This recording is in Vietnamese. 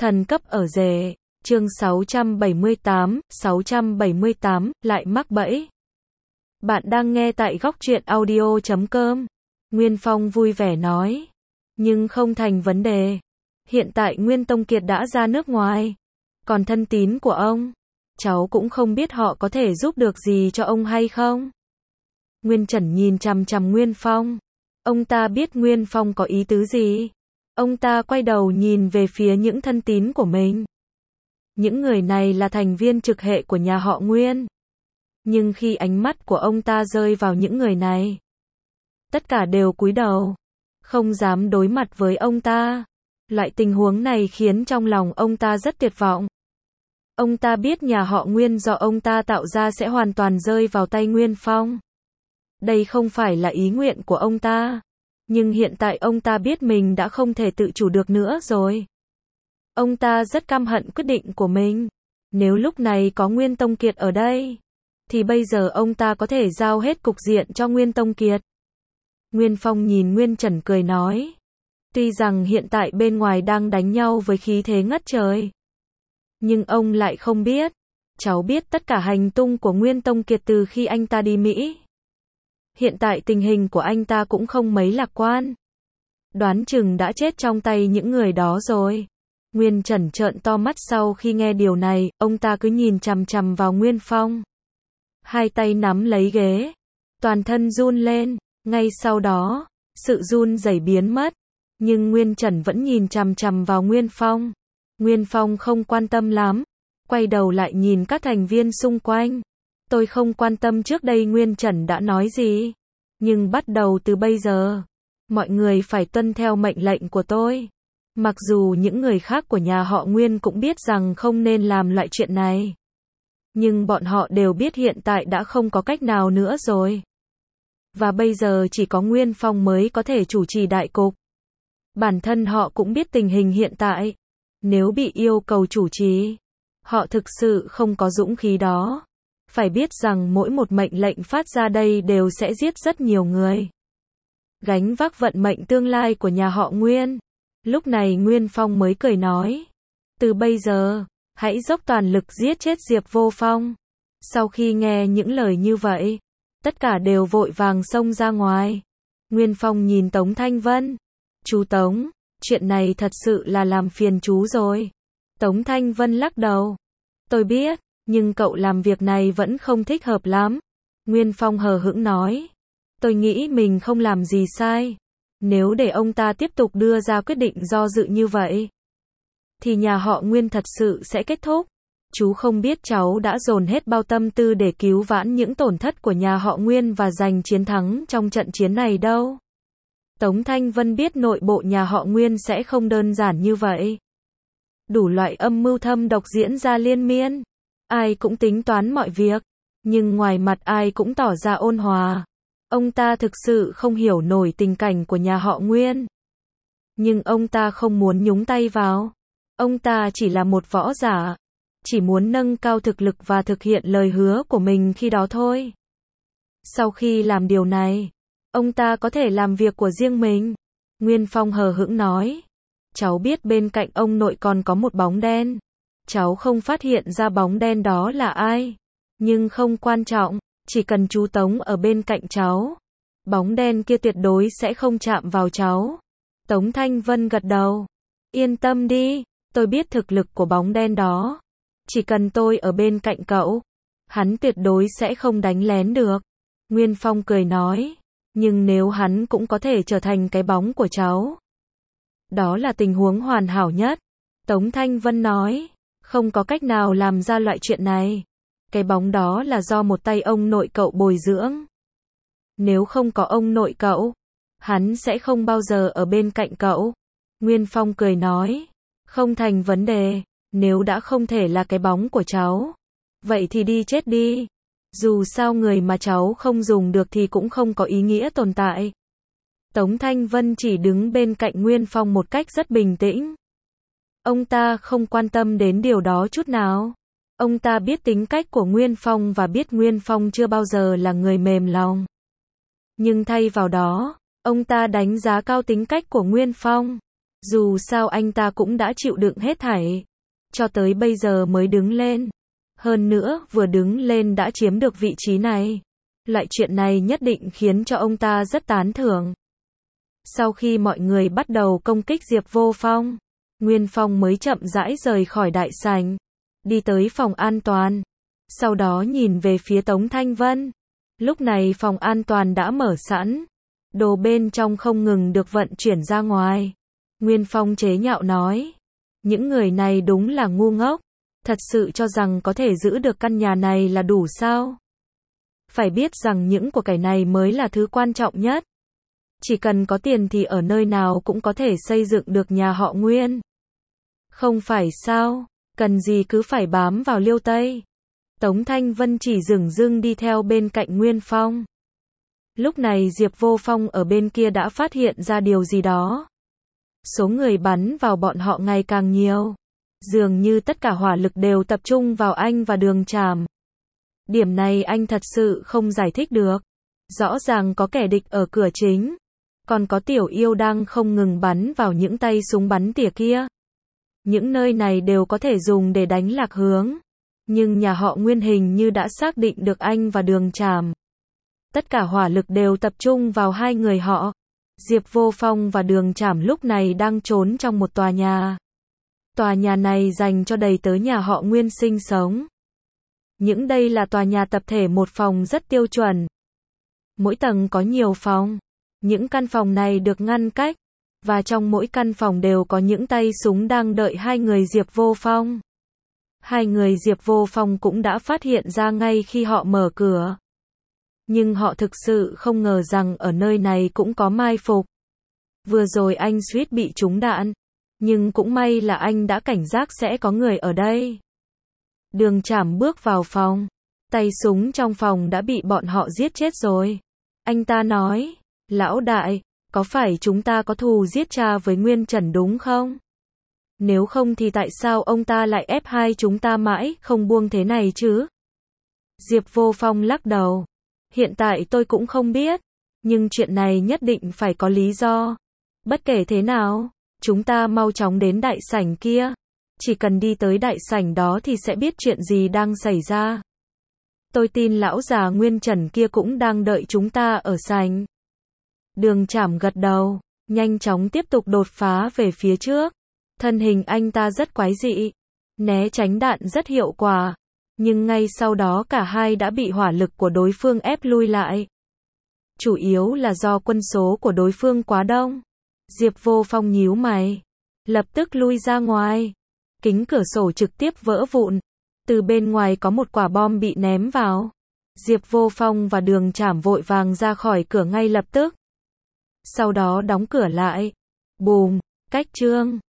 Thần cấp ở rể, chương 678, lại mắc bẫy. Bạn đang nghe tại góc truyện audio.com. Nguyên Phong vui vẻ nói. Nhưng không thành vấn đề. Hiện tại Nguyên Tông Kiệt đã ra nước ngoài. Còn thân tín của ông, cháu cũng không biết họ có thể giúp được gì cho ông hay không. Nguyên Trần nhìn chằm chằm Nguyên Phong. Ông ta biết Nguyên Phong có ý tứ gì. Ông ta quay đầu nhìn về phía những thân tín của mình. Những người này là thành viên trực hệ của nhà họ Nguyên. Nhưng khi ánh mắt của ông ta rơi vào những người này, tất cả đều cúi đầu, không dám đối mặt với ông ta. Loại tình huống này khiến trong lòng ông ta rất tuyệt vọng. Ông ta biết nhà họ Nguyên do ông ta tạo ra sẽ hoàn toàn rơi vào tay Nguyên Phong. Đây không phải là ý nguyện của ông ta. Nhưng hiện tại ông ta biết mình đã không thể tự chủ được nữa rồi. Ông ta rất căm hận quyết định của mình. Nếu lúc này có Nguyên Tông Kiệt ở đây, thì bây giờ ông ta có thể giao hết cục diện cho Nguyên Tông Kiệt. Nguyên Phong nhìn Nguyên Trần cười nói. Tuy rằng hiện tại bên ngoài đang đánh nhau với khí thế ngất trời, nhưng ông lại không biết. Cháu biết tất cả hành tung của Nguyên Tông Kiệt từ khi anh ta đi Mỹ. Hiện tại tình hình của anh ta cũng không mấy lạc quan. Đoán chừng đã chết trong tay những người đó rồi. Nguyên Trần trợn to mắt sau khi nghe điều này, ông ta cứ nhìn chằm chằm vào Nguyên Phong. Hai tay nắm lấy ghế, toàn thân run lên, ngay sau đó, sự run rẩy biến mất. Nhưng Nguyên Trần vẫn nhìn chằm chằm vào Nguyên Phong. Nguyên Phong không quan tâm lắm, quay đầu lại nhìn các thành viên xung quanh. Tôi không quan tâm trước đây Nguyên Trần đã nói gì. Nhưng bắt đầu từ bây giờ, mọi người phải tuân theo mệnh lệnh của tôi. Mặc dù những người khác của nhà họ Nguyên cũng biết rằng không nên làm loại chuyện này. Nhưng bọn họ đều biết hiện tại đã không có cách nào nữa rồi. Và bây giờ chỉ có Nguyên Phong mới có thể chủ trì đại cục. Bản thân họ cũng biết tình hình hiện tại. Nếu bị yêu cầu chủ trì, họ thực sự không có dũng khí đó. Phải biết rằng mỗi một mệnh lệnh phát ra đây đều sẽ giết rất nhiều người. Gánh vác vận mệnh tương lai của nhà họ Nguyên. Lúc này Nguyên Phong mới cười nói. Từ bây giờ, hãy dốc toàn lực giết chết Diệp Vô Phong. Sau khi nghe những lời như vậy, tất cả đều vội vàng xông ra ngoài. Nguyên Phong nhìn Tống Thanh Vân. Chú Tống, chuyện này thật sự là làm phiền chú rồi. Tống Thanh Vân lắc đầu. Tôi biết, nhưng cậu làm việc này vẫn không thích hợp lắm. Nguyên Phong hờ hững nói. Tôi nghĩ mình không làm gì sai. Nếu để ông ta tiếp tục đưa ra quyết định do dự như vậy, thì nhà họ Nguyên thật sự sẽ kết thúc. Chú không biết cháu đã dồn hết bao tâm tư để cứu vãn những tổn thất của nhà họ Nguyên và giành chiến thắng trong trận chiến này đâu. Tống Thanh Vân biết nội bộ nhà họ Nguyên sẽ không đơn giản như vậy. Đủ loại âm mưu thâm độc diễn ra liên miên. Ai cũng tính toán mọi việc, nhưng ngoài mặt ai cũng tỏ ra ôn hòa. Ông ta thực sự không hiểu nổi tình cảnh của nhà họ Nguyên. Nhưng ông ta không muốn nhúng tay vào. Ông ta chỉ là một võ giả, chỉ muốn nâng cao thực lực và thực hiện lời hứa của mình khi đó thôi. Sau khi làm điều này, ông ta có thể làm việc của riêng mình. Nguyên Phong hờ hững nói. Cháu biết bên cạnh ông nội còn có một bóng đen. Cháu không phát hiện ra bóng đen đó là ai. Nhưng không quan trọng, chỉ cần chú Tống ở bên cạnh cháu, bóng đen kia tuyệt đối sẽ không chạm vào cháu. Tống Thanh Vân gật đầu. Yên tâm đi, tôi biết thực lực của bóng đen đó. Chỉ cần tôi ở bên cạnh cậu, hắn tuyệt đối sẽ không đánh lén được. Nguyên Phong cười nói. Nhưng nếu hắn cũng có thể trở thành cái bóng của cháu, đó là tình huống hoàn hảo nhất. Tống Thanh Vân nói. Không có cách nào làm ra loại chuyện này. Cái bóng đó là do một tay ông nội cậu bồi dưỡng. Nếu không có ông nội cậu, hắn sẽ không bao giờ ở bên cạnh cậu. Nguyên Phong cười nói. Không thành vấn đề. Nếu đã không thể là cái bóng của cháu, vậy thì đi chết đi. Dù sao người mà cháu không dùng được thì cũng không có ý nghĩa tồn tại. Tống Thanh Vân chỉ đứng bên cạnh Nguyên Phong một cách rất bình tĩnh. Ông ta không quan tâm đến điều đó chút nào. Ông ta biết tính cách của Nguyên Phong và biết Nguyên Phong chưa bao giờ là người mềm lòng. Nhưng thay vào đó, ông ta đánh giá cao tính cách của Nguyên Phong. Dù sao anh ta cũng đã chịu đựng hết thảy, cho tới bây giờ mới đứng lên. Hơn nữa, vừa đứng lên đã chiếm được vị trí này. Loại chuyện này nhất định khiến cho ông ta rất tán thưởng. Sau khi mọi người bắt đầu công kích Diệp Vô Phong, Nguyên Phong mới chậm rãi rời khỏi đại sảnh, đi tới phòng an toàn. Sau đó nhìn về phía Tống Thanh Vân. Lúc này phòng an toàn đã mở sẵn, đồ bên trong không ngừng được vận chuyển ra ngoài. Nguyên Phong chế nhạo nói, những người này đúng là ngu ngốc, thật sự cho rằng có thể giữ được căn nhà này là đủ sao? Phải biết rằng những của cải này mới là thứ quan trọng nhất. Chỉ cần có tiền thì ở nơi nào cũng có thể xây dựng được nhà họ Nguyên. Không phải sao, cần gì cứ phải bám vào Liêu Tây. Tống Thanh Vân chỉ dửng dưng đi theo bên cạnh Nguyên Phong. Lúc này Diệp Vô Phong ở bên kia đã phát hiện ra điều gì đó. Số người bắn vào bọn họ ngày càng nhiều. Dường như tất cả hỏa lực đều tập trung vào anh và Đường Trảm. Điểm này anh thật sự không giải thích được. Rõ ràng có kẻ địch ở cửa chính, còn có Tiểu Yêu đang không ngừng bắn vào những tay súng bắn tỉa kia. Những nơi này đều có thể dùng để đánh lạc hướng. Nhưng nhà họ Nguyên hình như đã xác định được anh và Đường Trảm. Tất cả hỏa lực đều tập trung vào hai người họ. Diệp Vô Phong và Đường Trảm lúc này đang trốn trong một tòa nhà. Tòa nhà này dành cho đầy tớ nhà họ Nguyên sinh sống. Những đây là tòa nhà tập thể một phòng rất tiêu chuẩn. Mỗi tầng có nhiều phòng. Những căn phòng này được ngăn cách. Và trong mỗi căn phòng đều có những tay súng đang đợi hai người Diệp Vô Phong. Hai người Diệp Vô Phong cũng đã phát hiện ra ngay khi họ mở cửa. Nhưng họ thực sự không ngờ rằng ở nơi này cũng có mai phục. Vừa rồi anh suýt bị trúng đạn. Nhưng cũng may là anh đã cảnh giác sẽ có người ở đây. Đường Trảm bước vào phòng. Tay súng trong phòng đã bị bọn họ giết chết rồi. Anh ta nói, lão đại, có phải chúng ta có thù giết cha với Nguyên Trần đúng không? Nếu không thì tại sao ông ta lại ép hai chúng ta mãi không buông thế này chứ? Diệp Vô Phong lắc đầu. Hiện tại tôi cũng không biết. Nhưng chuyện này nhất định phải có lý do. Bất kể thế nào, chúng ta mau chóng đến đại sảnh kia. Chỉ cần đi tới đại sảnh đó thì sẽ biết chuyện gì đang xảy ra. Tôi tin lão già Nguyên Trần kia cũng đang đợi chúng ta ở sảnh. Đường Trảm gật đầu, nhanh chóng tiếp tục đột phá về phía trước. Thân hình anh ta rất quái dị, né tránh đạn rất hiệu quả. Nhưng ngay sau đó cả hai đã bị hỏa lực của đối phương ép lui lại. Chủ yếu là do quân số của đối phương quá đông. Diệp Vô Phong nhíu mày, lập tức lui ra ngoài. Kính cửa sổ trực tiếp vỡ vụn. Từ bên ngoài có một quả bom bị ném vào. Diệp Vô Phong và Đường Trảm vội vàng ra khỏi cửa ngay lập tức. Sau đó đóng cửa lại. Bùm, cách chương.